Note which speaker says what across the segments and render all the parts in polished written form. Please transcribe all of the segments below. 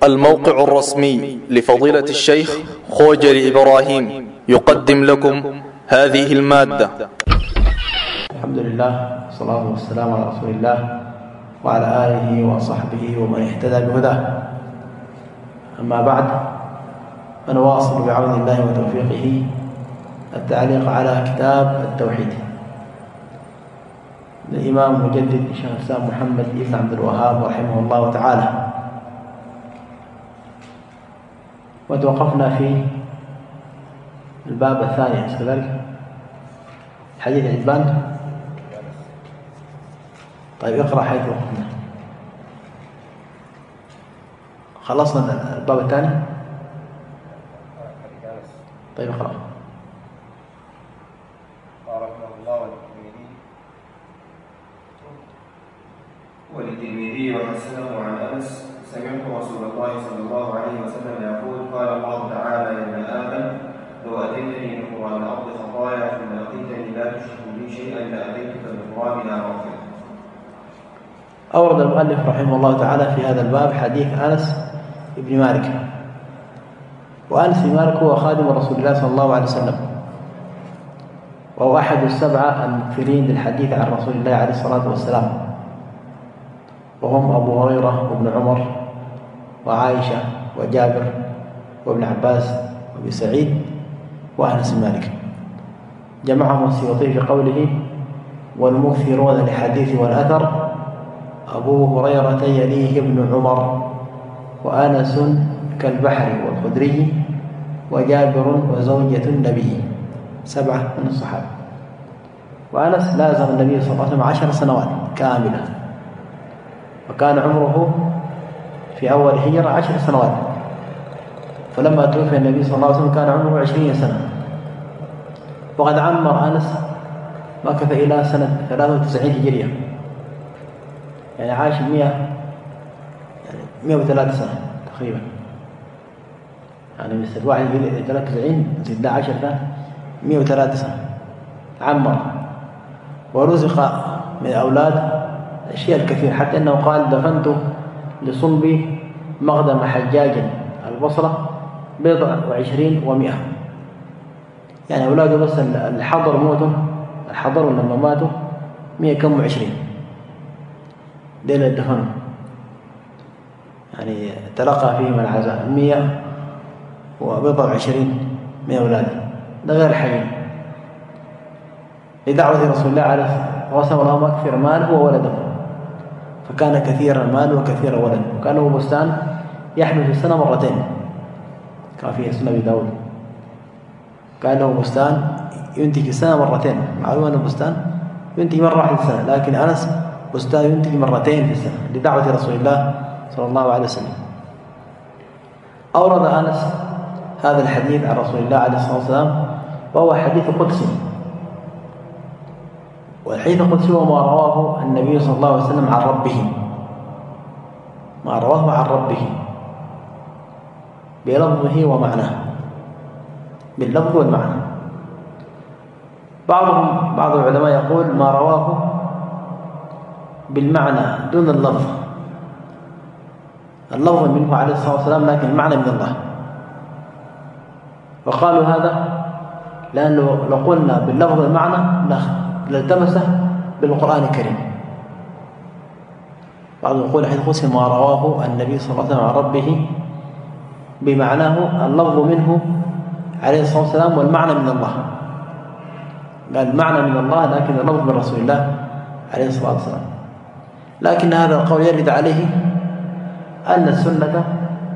Speaker 1: الموقع الرسمي لفضيلة الشيخ خوجل إبراهيم يقدم لكم هذه المادة.
Speaker 2: الحمد لله والصلاة والسلام على رسول الله وعلى آله وصحبه ومن اهتدى بهداه. أما بعد، فنواصل بعون الله وتوفيقه التعليق على كتاب التوحيد للإمام مجدد شيخ الإسلام محمد بن عبد الوهاب رحمه الله تعالى. وتوقفنا في الباب الثاني كذلك حديث عجبان. طيب اقرأ حيث وقفنا. خلصنا الباب الثاني. طيب اقرأ.
Speaker 3: وللترمذي وحسنه عن أنس: سمعت رسول الله صلى الله عليه وسلم يقول: قال الله تعالى: يا ابن آدم، لو أتيتني بقراب الأرض خطايا ثم لقيتني لا تشرك بي شيئا لأتيتك بقرابها مغفرة.
Speaker 2: أورد المؤلف رحمه الله تعالى في هذا الباب حديث أنس بن مالك. وأنس بن مالك هو خادم رسول الله صلى الله عليه وسلم، وهو أحد السبعة المكثرين للحديث عن رسول الله عليه الصلاة والسلام، وهم أبو هريرة وابن عمر وعائشة وجابر وابن عباس وابن سعيد وأنس بن مالك. جمعهم السيوطي في قوله: والمكثرون للحديث والأثر أبو هريرة يليه ابن عمر، وأنس كالبحر والخدري، وجابر وزوجة النبي، 7 من الصحابة. وأنس لازم النبي صلى الله عليه وسلم 10 سنوات كاملة، وكان عمره في أول هجرة 10 سنوات، فلما توفي النبي صلى الله عليه وسلم كان عمره 20 سنة. وقد عمر أنس مكث إلى سنة 93 هجرية، يعني عاش 103 سنة تقريبا. يعني مثل واحد 93 زد 10 103 سنة عمر، ورزق من أولاد الشيء الكثير، حتى أنه قال: دفنت لصلبي مقدم حجاج البصرة 27 و100. يعني أولاده بس الحضر موتوا، الحضر لما ماتوا 120 ليلة الدفن، يعني تلقى فيهم العزاء 120 من أولاده، ده غير حي. لدعوة رسول الله عليه الصلاة والسلام: اللهم اكثر ماله وولده، فكان كثير المال وكثير الولد. وكان له بستان يحمل في السنة مرتين، كان فيه سنة أبي داود. كان له بستان ينتج في السنة مرتين. معلومة أن البستان ينتج مرة واحدة في السنة، لكن أنس بستان ينتج مرتين في السنة لدعوة رسول الله صلى الله عليه وسلم. أورد أنس هذا الحديث عن رسول الله عليه الصلاة والسلام، وهو حديث قدسي. والحديث القدسي هو ما رواه النبي صلى الله عليه وسلم عن ربه، ما رواه عن ربه بلفظه ومعناه، باللفظ والمعنى. بعض العلماء يقول ما رواه بالمعنى دون اللفظ، اللفظ منه عليه الصلاة والسلام لكن المعنى من الله. وقالوا هذا لأنه لو قلنا باللفظ والمعنى لالتبس بالقرآن الكريم. بعض يقول حيث قسم ما رواه النبي صلى الله عليه وسلم عن ربه بمعناه، اللفظ منه عليه الصلاة والسلام والمعنى من الله. قال المعنى من الله لكن اللفظ من رسول الله عليه الصلاة والسلام. لكن هذا القول يرد عليه أن السنة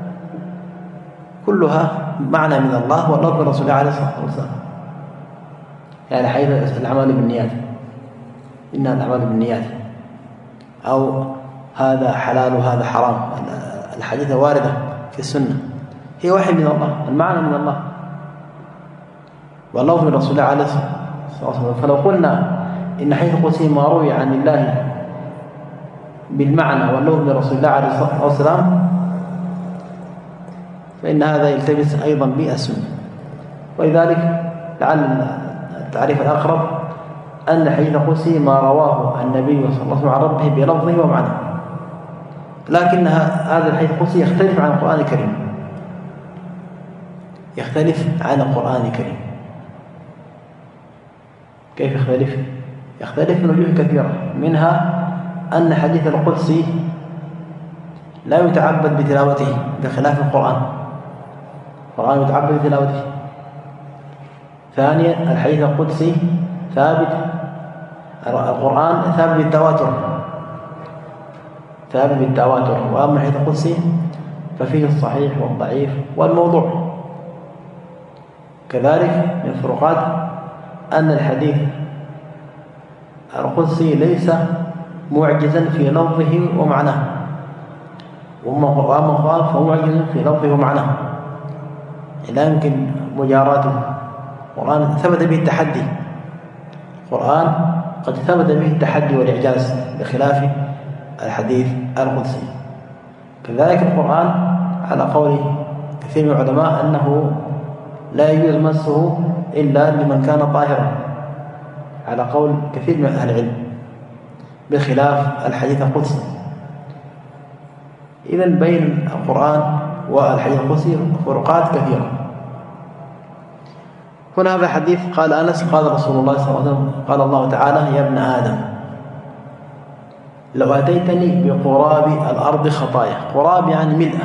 Speaker 2: كلها معنى من الله واللفظ من رسول الله عليه الصلاة والسلام. يعني حيث الأعمال بالنيات، إنها الأعمال بالنيات، أو هذا حلال وهذا حرام، الحديث واردة في السنة هي وحي من الله، المعنى من الله واللفظ من رسول الله عليه الصلاة والسلام. فلو قلنا إن حيث قسم ما روي عن الله بالمعنى واللفظ من رسول الله عليه الصلاة والسلام، فإن هذا يلتبس أيضا بالسنة. ولذلك لعل التعريف الأقرب أن حديث قدسي ما رواه النبي صلى الله عليه وسلم عن ربه بلفظه ومعناه. لكن هذا الحديث القدسي يختلف عن القرآن الكريم، يختلف عن القرآن الكريم. كيف يختلف؟ يختلف من وجوه كثيرة، منها أن حديث القدسي لا يتعبد بتلاوته بخلاف القرآن يتعبد بتلاوته. ثانيا الحديث القدسي ثابت، القرآن ثابت بالتواتر، وأما الحديث القدسي ففيه الصحيح والضعيف والموضوع. كذلك من الفروقات أن الحديث القدسي ليس معجزا في لفظه ومعناه، وأما القرآن فمعجز في لفظه ومعناه، لا يمكن مجاراته. القرآن ثبت به التحدي، القرآن قد ثبت به التحدي والإعجاز بخلاف الحديث القدسي. كذلك القرآن على قول كثير من العلماء أنه لا يجوز مسه إلا لمن كان طاهرا، على قول كثير من أهل العلم، بخلاف الحديث القدسي. إذن بين القرآن والحديث القدسي فروقات كثيرة. هنا هذا الحديث قال أنس قال رسول الله صلى الله عليه وسلم قال الله تعالى: يا ابن آدم لو أتيتني بقراب الأرض خطايا. قراب يعني ملء،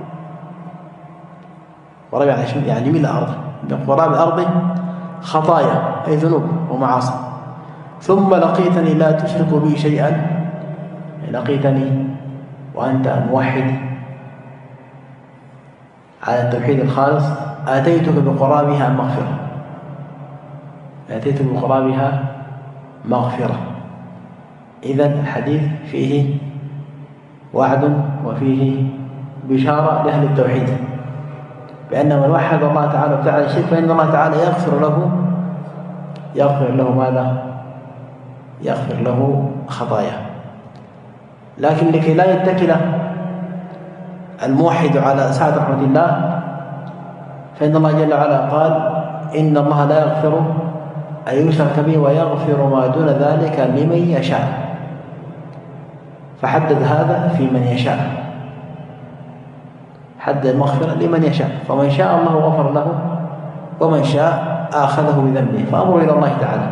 Speaker 2: قراب يعني ملء الأرض، بقراب الأرض خطايا أي ذنوب ومعاصي، ثم لقيتني لا تشرك بي شيئا، لقيتني وأنت موحد على التوحيد الخالص، آتيتك بقرابها مغفرة، آتيتك بقرابها مغفرة. إذن الحديث فيه وعد وفيه بشارة لأهل التوحيد بأن من وحد الله تعالى وابتعد الشرك فإن الله تعالى يغفر له ماذا؟ يغفر له خطاياه. لكن لكي لا يتكل الموحد على سعة رحمة الله، فإن الله جل وعلا قال: إن الله لا يغفر أن يشرك به ويغفر ما دون ذلك لمن يشاء، فحدد هذا في من يشاء، حدد المغفرة لمن يشاء، فمن شاء الله غفر له ومن شاء آخذه بذنبه، فأمر إلى الله تعالى،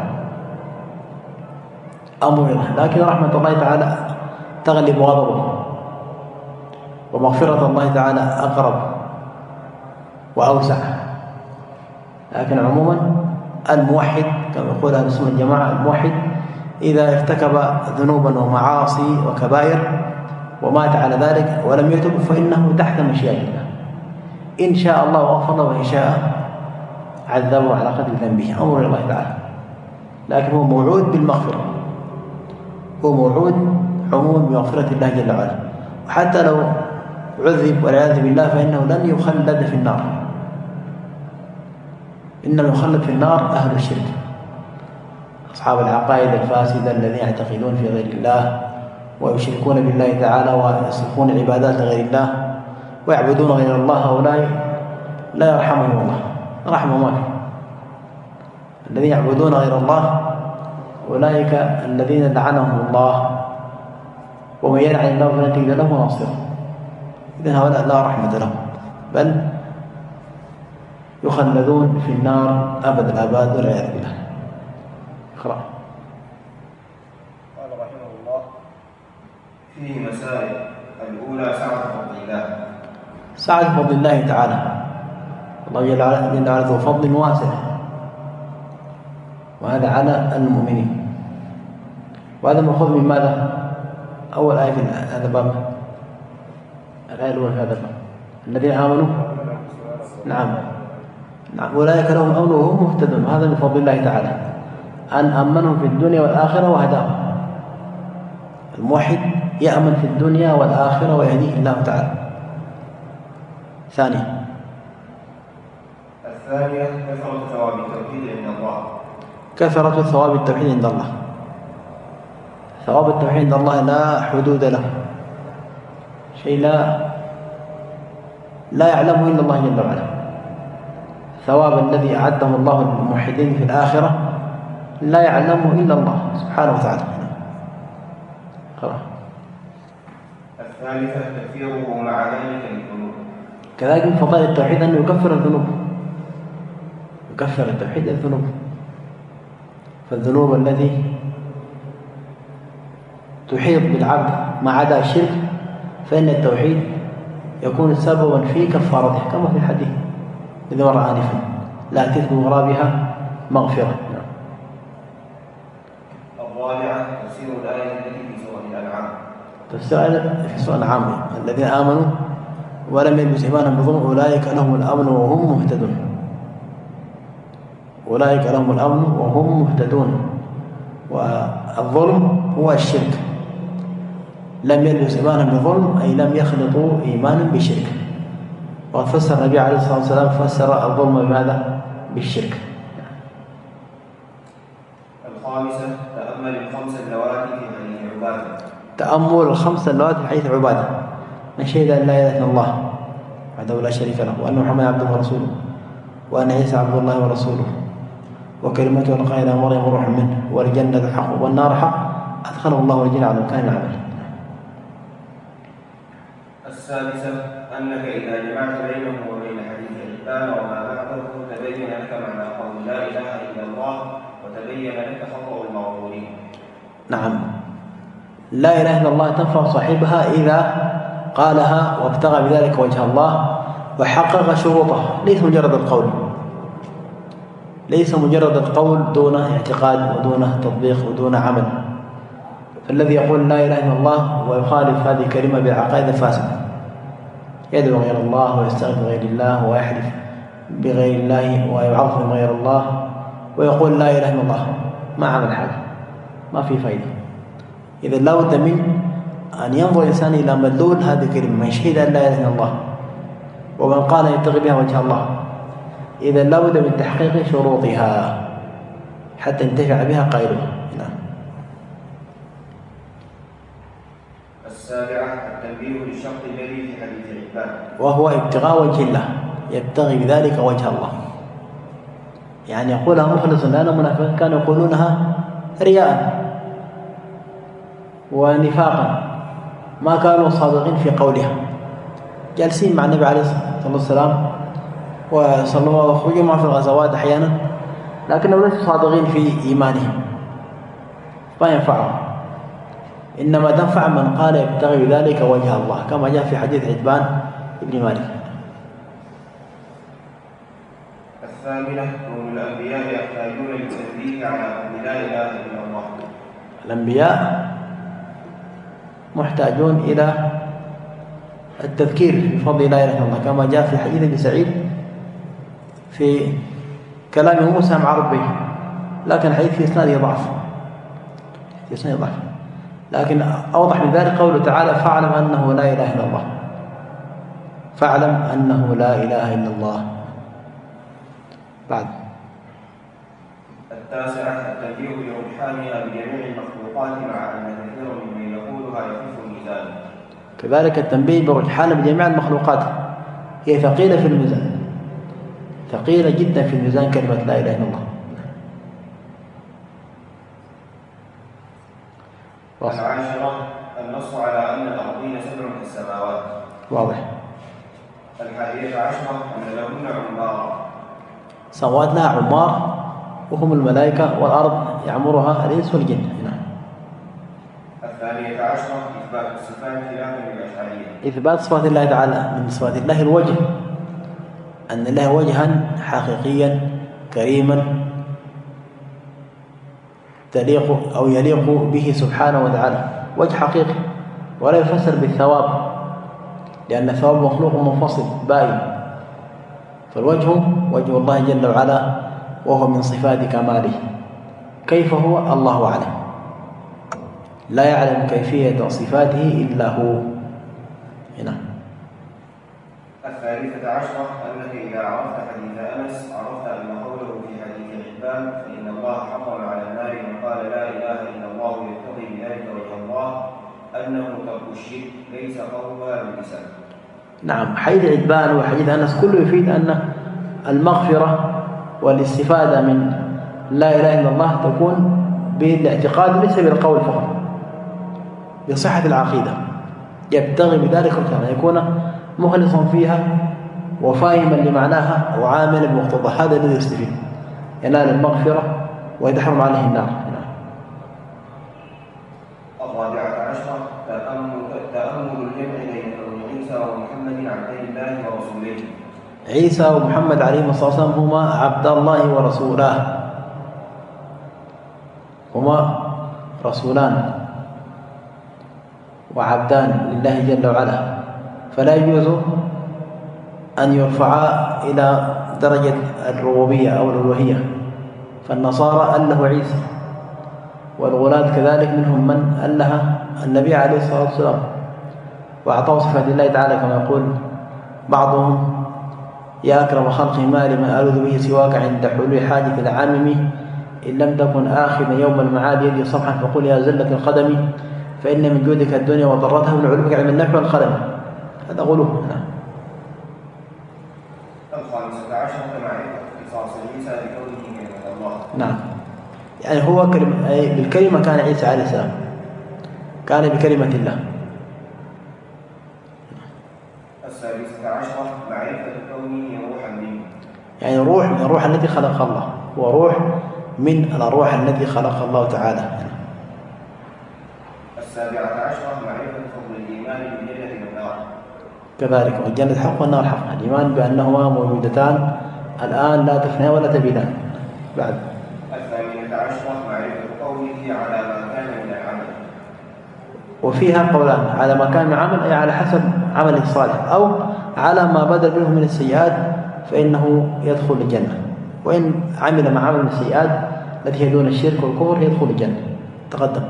Speaker 2: أمر إلى الله. لكن رحمة الله تعالى تغلب غضبه، ومغفرة الله تعالى أقرب وأوسع. لكن عموما الموحد كما يقول أهل السنة والجماعة، الموحد إذا ارتكب ذنوبا ومعاصي وكبائر ومات على ذلك ولم يتب فإنه تحت مشيئة الله، إن شاء الله غفر له وإن شاء عذبه على قدر ذنبه، أمر الله تعالى. لكن هو موعود بالمغفرة، هو موعود عموما بمغفرة الله جل وعلا، وحتى لو عذب والعياذ بالله فإنه لن يخلد في النار، إنما يخلد في النار أهل الشرك، أصحاب العقائد الفاسدة الذين يعتقدون في غير الله ويشركون بالله تعالى ويصرفون العبادات لغير الله ويعبدون غير الله، هؤلاء لا يرحمهم الله، رحمه ما فيه. الذين يعبدون غير الله أولئك الذين لعنهم الله، ومن يلعن الله فلن تجد له ناصرا. إذن هؤلاء لا رحمة لهم، بل يخلدون في النار أبد الآباد والعياذ بالله. اقرأ.
Speaker 3: قال رحمه الله: فيه مسائل. الأولى سعة فضل الله،
Speaker 2: سعة فضل الله تعالى، الله جل وعلا ذو فضل واسع، وهذا على المؤمنين، وهذا مأخوذ من ماذا؟ أول آية في هذا الباب، الآية الأولى في هذا الباب: الذين آمنوا نعم أولئك لهم أمن وهم مهتدون. هذا من فضل الله تعالى أن أمنهم في الدنيا والآخرة وهداهم. الموحد يأمن في الدنيا والآخرة ويهديه الله تعالى. ثانيا
Speaker 3: الثانية كثرة ثواب التوحيد عند الله،
Speaker 2: كثرة ثواب التوحيد عند الله. ثواب التوحيد عند الله لا حدود له، شيء لا يعلمه إلا الله جل وعلا. ثواب الذي أعده الله للموحدين في الآخرة لا يعلمه إلا الله سبحانه وتعالى.
Speaker 3: الثالثة تكفيره مع ذلك الذنوب.
Speaker 2: كذلك من فضائل التوحيد أنه يكفر الذنوب، يكفر التوحيد الذنوب. فالذنوب التي تحيط بالعبد ما عدا الشرك فإن التوحيد يكون سببا في كفارته، كما في الحديث الذي مر آنفا: لا تثم غرابها مغفرة.
Speaker 3: الرابعة تفسير الآية التي في سورة الأنعام.
Speaker 2: تفسير الآية في سورة الأنعام: الذين آمنوا ولم يلبسوا إيمانهم بظلم أولئك لهم الأمن وهم مهتدون. أولئك لهم الأمن وهم مهتدون. والظلم هو الشرك، لم يلبسوا إيمانهم بظلم أي لم يخلطوا إيمانا بشرك. وقد فسر النبي عليه الصلاة والسلام فسر الظلم بماذا؟ بالشرك.
Speaker 3: الخامسة تأمل الخمس اللواتي في حديث عبادة.
Speaker 2: تأمل الخمس اللواتي في حديث عبادة: من شهد أن لا إله إلا الله وحده لا شريك له وأن محمدا عبده ورسوله وأن عيسى عبد الله ورسوله وكلمته ألقاها إلى مريم روح منه والجنة حق والنار حق أدخله الله الجنة على مكان العمل.
Speaker 3: السادسة أنك إذا جمعت بينه وبين حديث عبان وما بعده تبين لك معنى قول لا إله إلا الله وتبين لك خطأ المغرورين.
Speaker 2: نعم، لا إله إلا الله تنفع صاحبها إذا قالها وابتغى بذلك وجه الله وحقق شروطها، ليس مجرد القول، ليس مجرد القول دون اعتقاد ودون تطبيق ودون عمل. فالذي يقول لا إله إلا الله ويخالف هذه الكلمة بعقائد الفاسدة، يدعو غير الله ويستغفر غير الله ويحلف بغير الله ويعظم غير الله ويقول لا إله إلا الله، ما عمل حاجة، ما في فائدة. إذا لا بد من أن ينظر الإنسان إلى مدلول هذه الكلمة: من شهد أن لا إله إلا الله ومن قال يبتغي بها وجه الله. إذا لا بد من تحقيق شروطها حتى ينتفع بها قائلها. نعم.
Speaker 3: السابعة التنبيه للشرط الذي في حديث عبان،
Speaker 2: وهو ابتغاء وجه الله، يبتغي بذلك وجه الله، يعني يقولها مخلصا، لأن المنافقين كانوا يقولونها رياء ونفاقا، ما كانوا صادقين في قولها، جالسين مع النبي عليه الصلاة والسلام وصلوا وخرجوا معه في الغزوات أحيانا، لكنهم ليسوا صادقين في إيمانهم، ما ينفعهم. إنما تنفع من قال يبتغي بذلك وجه الله، كما جاء في حديث عتبان بن مالك.
Speaker 3: الثامنة كون الأنبياء يحتاجون للتنبيه على أن لا إله إلا الله.
Speaker 2: الأنبياء محتاجون إلى التذكير بفضل لا إله إلا الله، كما جاء في حديث ابن سعيد في كلام موسى مع ربه، لكن الحديث في إسناده ضعف، لكن أوضح من ذلك قوله تعالى: فاعلم أنه لا إله إلا الله، فاعلم أنه لا إله إلا الله. بعد
Speaker 3: التاسعة التنبيه لرجحانها بجميع المخلوقات مع أن كثيرا ممن يقولها يخف الميزان.
Speaker 2: كذلك التنبيه برجحانها بجميع المخلوقات، هي ثقيلة في الميزان، ثقيلة جدا في الميزان كلمة لا إله إلا الله.
Speaker 3: العاشرة النص على أن الأرضين سبع كالسماوات.
Speaker 2: واضح.
Speaker 3: 11 أن لهن عمار.
Speaker 2: السماوات لها عمار وهم الملائكة، والأرض يعمرها الإنس والجن. نعم.
Speaker 3: 12 إثبات الصفات خلافا للأشعرية.
Speaker 2: إثبات صفات الله تعالى، من صفات الله الوجه، أن الله وجها حقيقيا كريما تليق أو يليق به سبحانه وتعالى، وجه حقيقي ولا يفسر بالثواب، لأن الثواب مخلوق منفصل بائن، فالوجه وجه الله جل وعلا وهو من صفات كماله. كيف هو؟ الله أعلم، لا يعلم كيفية صفاته إلا هو. هنا
Speaker 3: 13 أنك إذا عرفت حديث أنس عرفت أن قوله في حديث عبان فإن الله حرم على النار من قال لا إله إلا الله يبتغي بذلك وجه الله أنه ترك الشرك ليس قولها باللسان.
Speaker 2: نعم، حديث عتبان وحديث أنس كله يفيد أن المغفرة والاستفادة من لا إله إلا الله تكون بالاعتقاد ليس بالقول فقط، بصحة العقيدة. يبتغي بذلك وجه يكون مخلصا فيها وفاهما لمعناها وعاملا بمقتضى هذا الذي يستفيد ينال المغفرة ويتحرم عليه النار.
Speaker 3: الرابعة عشرة تأمل الجمع بين كون عيسى ومحمد عبد الله ورسوله.
Speaker 2: عيسى ومحمد عليه الصلاة والسلام هما عبد الله ورسولاه، هما رسولان وعبدان لله جل وعلا، فلا يجوز أن يرفعا إلى درجة الربوبية أو الألوهية. فالنصارى أله عيسى، والغلاة كذلك منهم من أله النبي عليه الصلاة والسلام وأعطاه صفات الله تعالى كما يقول بعضهم: يا أكرم خلق ما لمن ألوذ به سواك عند حلول حاجة العامم، إن لم تكن آخذا يوم المعاد يدي صبحا فقل يا زلة القدم، فإن من جودك الدنيا وضرتها من علومك علم النحو والقلم. هذا غلو.
Speaker 3: الخامسة عشرة معرفة اختصاص عيسى بكونه كلمة الله.
Speaker 2: نعم، يعني هو بالكلمة كان عيسى عليه السلام كان بكلمة الله.
Speaker 3: السادسة عشرة معرفة كونه روحا منه،
Speaker 2: يعني روح من الروح التي خلق الله، وروح من الأرواح التي خلق الله تعالى.
Speaker 3: السابعة عشرة معرفة فضل الإيمان بالجنة والنار
Speaker 2: كذلك، والجنة حق والنار حق، الإيمان بأنهما موجودتان الآن لا تفنيان ولا تبيدان. بعد
Speaker 3: الثامنة عشرة معرفة قوله على ما كان من العمل،
Speaker 2: وفيها قولان: على ما كان من عمل أي على حسب عمله الصالح، أو على ما بدل منه من السيئات فإنه يدخل الجنة، وإن عمل ما عمل من السيئات التي هي دون الشرك والكفر يدخل الجنة. تقدم.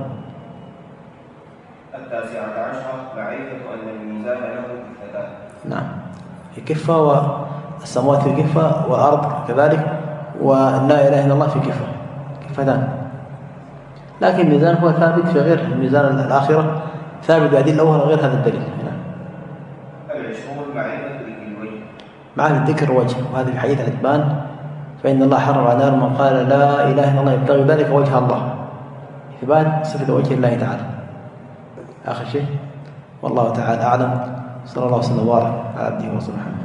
Speaker 3: التاسعة عشرة معرفة أن الميزان له كفتان.
Speaker 2: نعم، في كفة، والسماوات في كفة والأرض كذلك، ولا إله إلا الله في كفة، كفتان. لكن الميزان هو ثابت في غير الميزان الآخرة، ثابت بأدلة أخرى غير هذا الدليل.
Speaker 3: العشرون معرفة ذكر الوجه،
Speaker 2: معرفة ذكر الوجه، وهذا في حديث عتبان: فإن الله حرم على النار من قال لا إله إلا الله يبتغي ذلك وجه الله، إثبات صفة وجه الله تعالى. آخر شيء، والله تعالى أعلم، صلى الله وسلم وبارك على عبده ورسوله محمد.